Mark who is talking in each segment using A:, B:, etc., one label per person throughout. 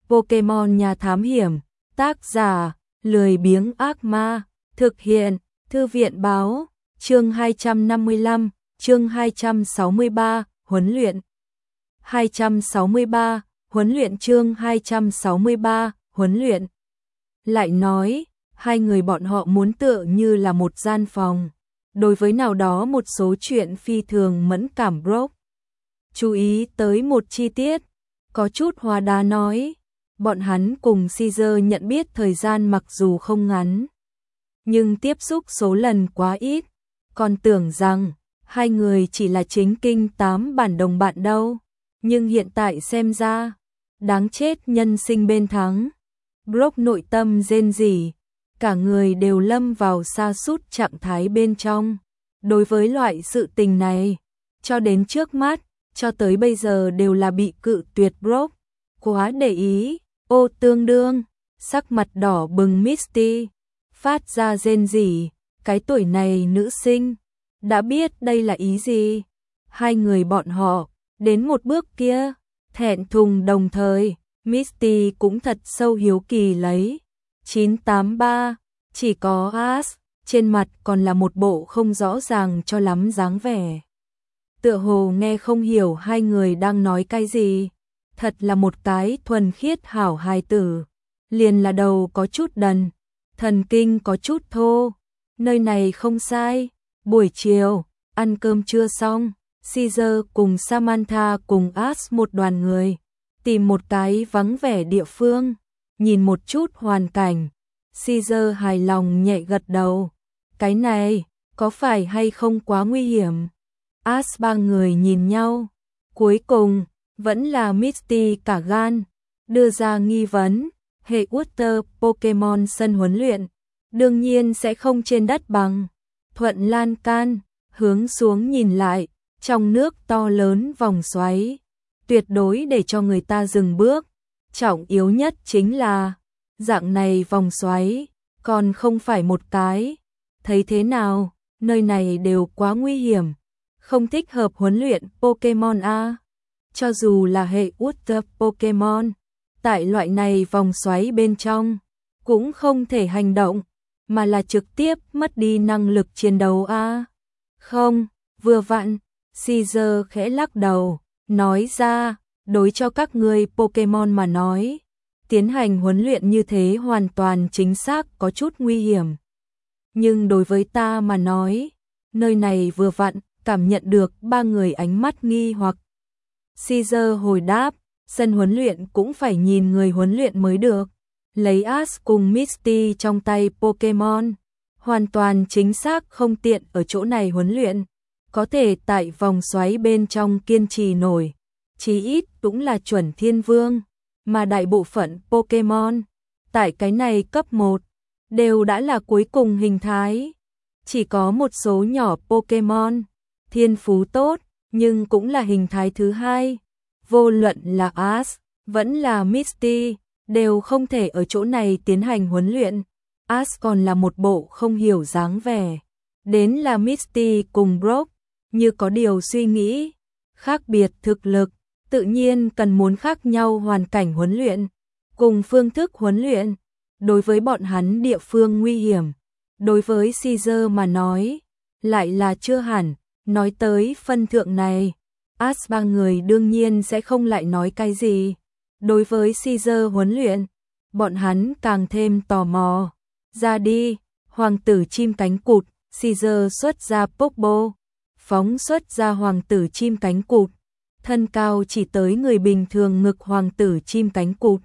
A: Pokemon nhà thám hiểm, tác giả, lười biếng ác ma, thực hiện, thư viện báo, chương 255, chương 263, huấn luyện. 263, huấn luyện chương 263, huấn luyện. Lại nói, hai người bọn họ muốn tựa như là một gian phòng. Đối với nào đó một số chuyện phi thường mẫn cảm Brock. Chú ý tới một chi tiết, có chút hóa đá nói, bọn hắn cùng Caesar nhận biết thời gian mặc dù không ngắn, nhưng tiếp xúc số lần quá ít, còn tưởng rằng hai người chỉ là chính kinh 8 bản đồng bạn đâu, nhưng hiện tại xem ra, đáng chết nhân sinh bên thắng. Brock nội tâm rên rỉ, cả người đều lâm vào sa sút trạng thái bên trong. Đối với loại sự tình này, cho đến trước mắt, cho tới bây giờ đều là bị cự tuyệt Brock. Quá để ý, ô tương đương, sắc mặt đỏ bừng Misty, phát ra rên rỉ, cái tuổi này nữ sinh, đã biết đây là ý gì. Hai người bọn họ, đến một bước kia, thẹn thùng đồng thời, Misty cũng thật sâu hiếu kỳ lấy. 983, chỉ có Ash, trên mặt còn là một bộ không rõ ràng cho lắm dáng vẻ. Tựa hồ nghe không hiểu hai người đang nói cái gì. Thật là một cái thuần khiết hảo hài tử. Liền là đầu có chút đần, thần kinh có chút thô. Nơi này không sai. Buổi chiều, ăn cơm trưa xong, Caesar cùng Samantha cùng Ash một đoàn người, tìm một cái vắng vẻ địa phương, nhìn một chút hoàn cảnh. Caesar hài lòng nhẹ gật đầu. Cái này, có phải hay không quá nguy hiểm? Ash ba người nhìn nhau. Cuối cùng, vẫn là Misty cả gan, đưa ra nghi vấn. Hệ Water Pokemon sân huấn luyện, đương nhiên sẽ không trên đất bằng. Thuận lan can, hướng xuống nhìn lại, trong nước to lớn vòng xoáy, tuyệt đối để cho người ta dừng bước. Trọng yếu nhất chính là, dạng này vòng xoáy, còn không phải một cái. Thấy thế nào, nơi này đều quá nguy hiểm, không thích hợp huấn luyện Pokemon a. Cho dù là hệ Water Pokemon, tại loại này vòng xoáy bên trong, cũng không thể hành động, mà là trực tiếp mất đi năng lực chiến đấu a. Không, vừa vặn, Caesar khẽ lắc đầu, nói ra, đối cho các người Pokemon mà nói, tiến hành huấn luyện như thế hoàn toàn chính xác có chút nguy hiểm. Nhưng đối với ta mà nói, nơi này vừa vặn, cảm nhận được ba người ánh mắt nghi hoặc. Caesar hồi đáp, sân huấn luyện cũng phải nhìn người huấn luyện mới được. Lấy Ash cùng Misty trong tay Pokemon, hoàn toàn chính xác không tiện ở chỗ này huấn luyện. Có thể tại vòng xoáy bên trong kiên trì nổi, chí ít cũng là chuẩn thiên vương, mà đại bộ phận Pokemon, tại cái này cấp 1, đều đã là cuối cùng hình thái. Chỉ có một số nhỏ Pokemon, thiên phú tốt, nhưng cũng là hình thái thứ hai. Vô luận là Ash, vẫn là Misty, đều không thể ở chỗ này tiến hành huấn luyện. Ash còn là một bộ không hiểu dáng vẻ. Đến là Misty cùng Brock, như có điều suy nghĩ. Khác biệt thực lực, tự nhiên cần muốn khác nhau hoàn cảnh huấn luyện, cùng phương thức huấn luyện. Đối với bọn hắn địa phương nguy hiểm, đối với Caesar mà nói, lại là chưa hẳn. Nói tới phân thượng này, Ash ba người đương nhiên sẽ không lại nói cái gì. Đối với Caesar huấn luyện, bọn hắn càng thêm tò mò. Ra đi, hoàng tử chim cánh cụt, Caesar xuất ra Pokeball, phóng xuất ra hoàng tử chim cánh cụt, thân cao chỉ tới người bình thường ngực hoàng tử chim cánh cụt.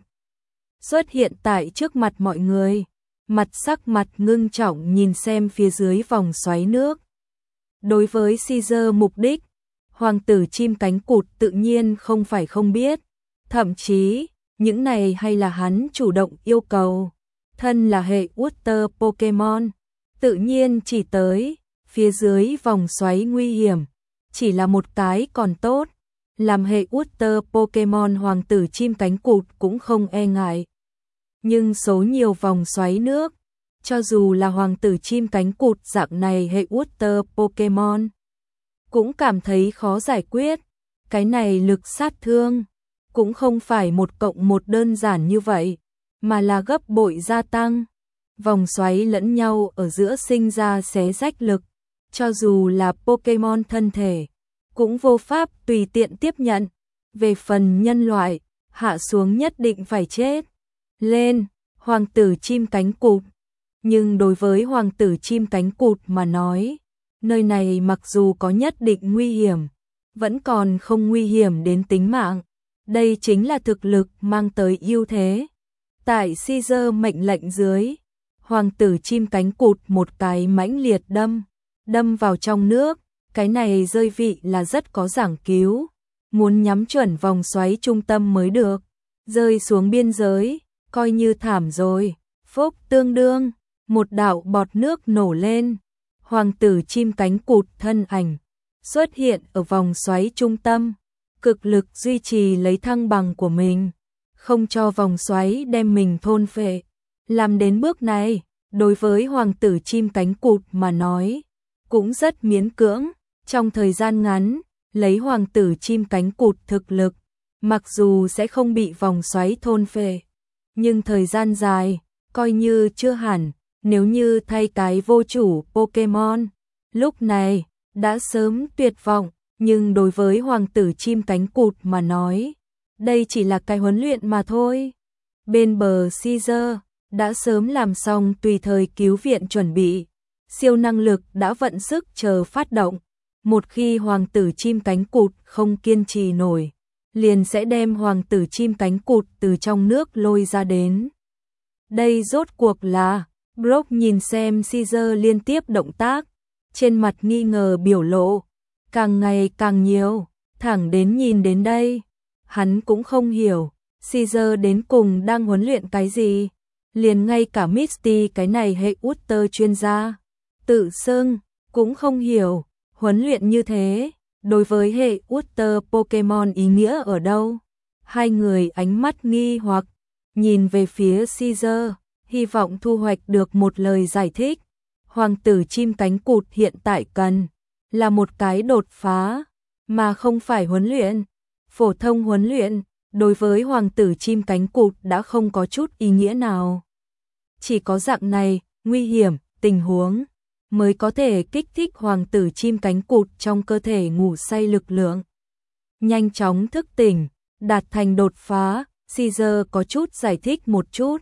A: Xuất hiện tại trước mặt mọi người, sắc mặt ngưng trọng nhìn xem phía dưới vòng xoáy nước. Đối với Caesar mục đích, hoàng tử chim cánh cụt tự nhiên không phải không biết, thậm chí, những này hay là hắn chủ động yêu cầu. Thân là hệ Water Pokemon, tự nhiên chỉ tới, phía dưới vòng xoáy nguy hiểm, chỉ là một cái còn tốt. Làm hệ Water Pokemon hoàng tử chim cánh cụt cũng không e ngại. Nhưng số nhiều vòng xoáy nước, cho dù là hoàng tử chim cánh cụt dạng này hệ Water Pokemon, cũng cảm thấy khó giải quyết. Cái này lực sát thương, cũng không phải 1+1 đơn giản như vậy, mà là gấp bội gia tăng. Vòng xoáy lẫn nhau ở giữa sinh ra xé rách lực, cho dù là Pokémon thân thể, cũng vô pháp tùy tiện tiếp nhận. Về phần nhân loại, hạ xuống nhất định phải chết. Lên, hoàng tử chim cánh cụt. Nhưng đối với hoàng tử chim cánh cụt mà nói, nơi này mặc dù có nhất định nguy hiểm, vẫn còn không nguy hiểm đến tính mạng. Đây chính là thực lực mang tới ưu thế. Tại Caesar mệnh lệnh dưới, hoàng tử chim cánh cụt một cái mãnh liệt đâm vào trong nước. Cái này rơi vị là rất có giảng cứu, muốn nhắm chuẩn vòng xoáy trung tâm mới được. Rơi xuống biên giới, coi như thảm rồi. Phốc tương đương, một đạo bọt nước nổ lên. Hoàng tử chim cánh cụt thân ảnh xuất hiện ở vòng xoáy trung tâm, cực lực duy trì lấy thăng bằng của mình, không cho vòng xoáy đem mình thôn phệ. Làm đến bước này, đối với hoàng tử chim cánh cụt mà nói, cũng rất miễn cưỡng. Trong thời gian ngắn, lấy hoàng tử chim cánh cụt thực lực, mặc dù sẽ không bị vòng xoáy thôn phệ, nhưng thời gian dài, coi như chưa hẳn. Nếu như thay cái vô chủ Pokémon, lúc này đã sớm tuyệt vọng, nhưng đối với hoàng tử chim cánh cụt mà nói, đây chỉ là cái huấn luyện mà thôi. Bên bờ Caesar đã sớm làm xong tùy thời cứu viện chuẩn bị, siêu năng lực đã vận sức chờ phát động. Một khi hoàng tử chim cánh cụt không kiên trì nổi, liền sẽ đem hoàng tử chim cánh cụt từ trong nước lôi ra đến. Đây rốt cuộc là... Brock nhìn xem Caesar liên tiếp động tác, trên mặt nghi ngờ biểu lộ, càng ngày càng nhiều, thẳng đến nhìn đến đây. Hắn cũng không hiểu, Caesar đến cùng đang huấn luyện cái gì, liền ngay cả Misty cái này hệ Utter chuyên gia, tự xưng, cũng không hiểu, huấn luyện như thế, đối với hệ Utter Pokemon ý nghĩa ở đâu. Hai người ánh mắt nghi hoặc, nhìn về phía Caesar, hy vọng thu hoạch được một lời giải thích. Hoàng tử chim cánh cụt hiện tại cần là một cái đột phá, mà không phải huấn luyện. Phổ thông huấn luyện, đối với hoàng tử chim cánh cụt đã không có chút ý nghĩa nào. Chỉ có dạng này, nguy hiểm, tình huống, mới có thể kích thích hoàng tử chim cánh cụt trong cơ thể ngủ say lực lượng. Nhanh chóng thức tỉnh, đạt thành đột phá, Caesar có chút giải thích một chút.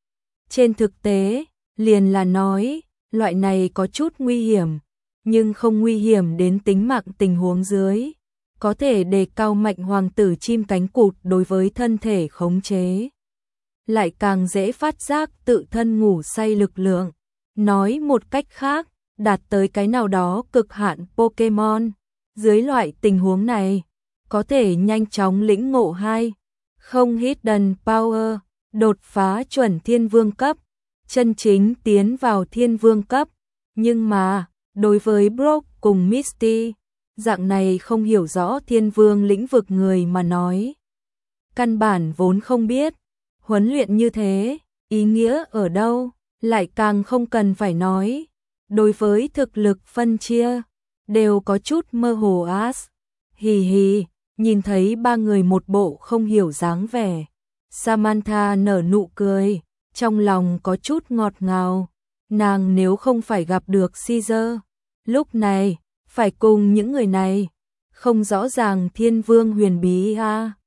A: Trên thực tế, liền là nói, loại này có chút nguy hiểm, nhưng không nguy hiểm đến tính mạng tình huống dưới, có thể đề cao mạnh hoàng tử chim cánh cụt đối với thân thể khống chế. Lại càng dễ phát giác tự thân ngủ say lực lượng. Nói một cách khác, đạt tới cái nào đó cực hạn Pokémon, dưới loại tình huống này, có thể nhanh chóng lĩnh ngộ không hidden power, đột phá chuẩn thiên vương cấp, chân chính tiến vào thiên vương cấp. Nhưng mà, đối với Brock cùng Misty, dạng này không hiểu rõ thiên vương lĩnh vực người mà nói, căn bản vốn không biết, huấn luyện như thế, ý nghĩa ở đâu, lại càng không cần phải nói. Đối với thực lực phân chia, đều có chút mơ hồ as. Hì hì, nhìn thấy ba người một bộ không hiểu dáng vẻ. Samantha nở nụ cười, trong lòng có chút ngọt ngào. Nàng nếu không phải gặp được Caesar, lúc này, phải cùng những người này, không rõ ràng thiên vương huyền bí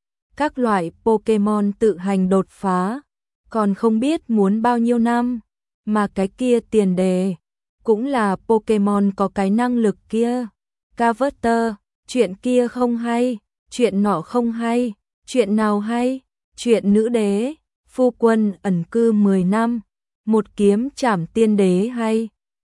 A: các loại Pokémon tự hành đột phá, còn không biết muốn bao nhiêu năm, mà cái kia tiền đề, cũng là Pokémon có cái năng lực kia. Carver, chuyện kia không hay, chuyện nọ không hay, chuyện nào hay, chuyện nữ đế, phu quân ẩn cư 10 năm, một kiếm trảm tiên đế hay,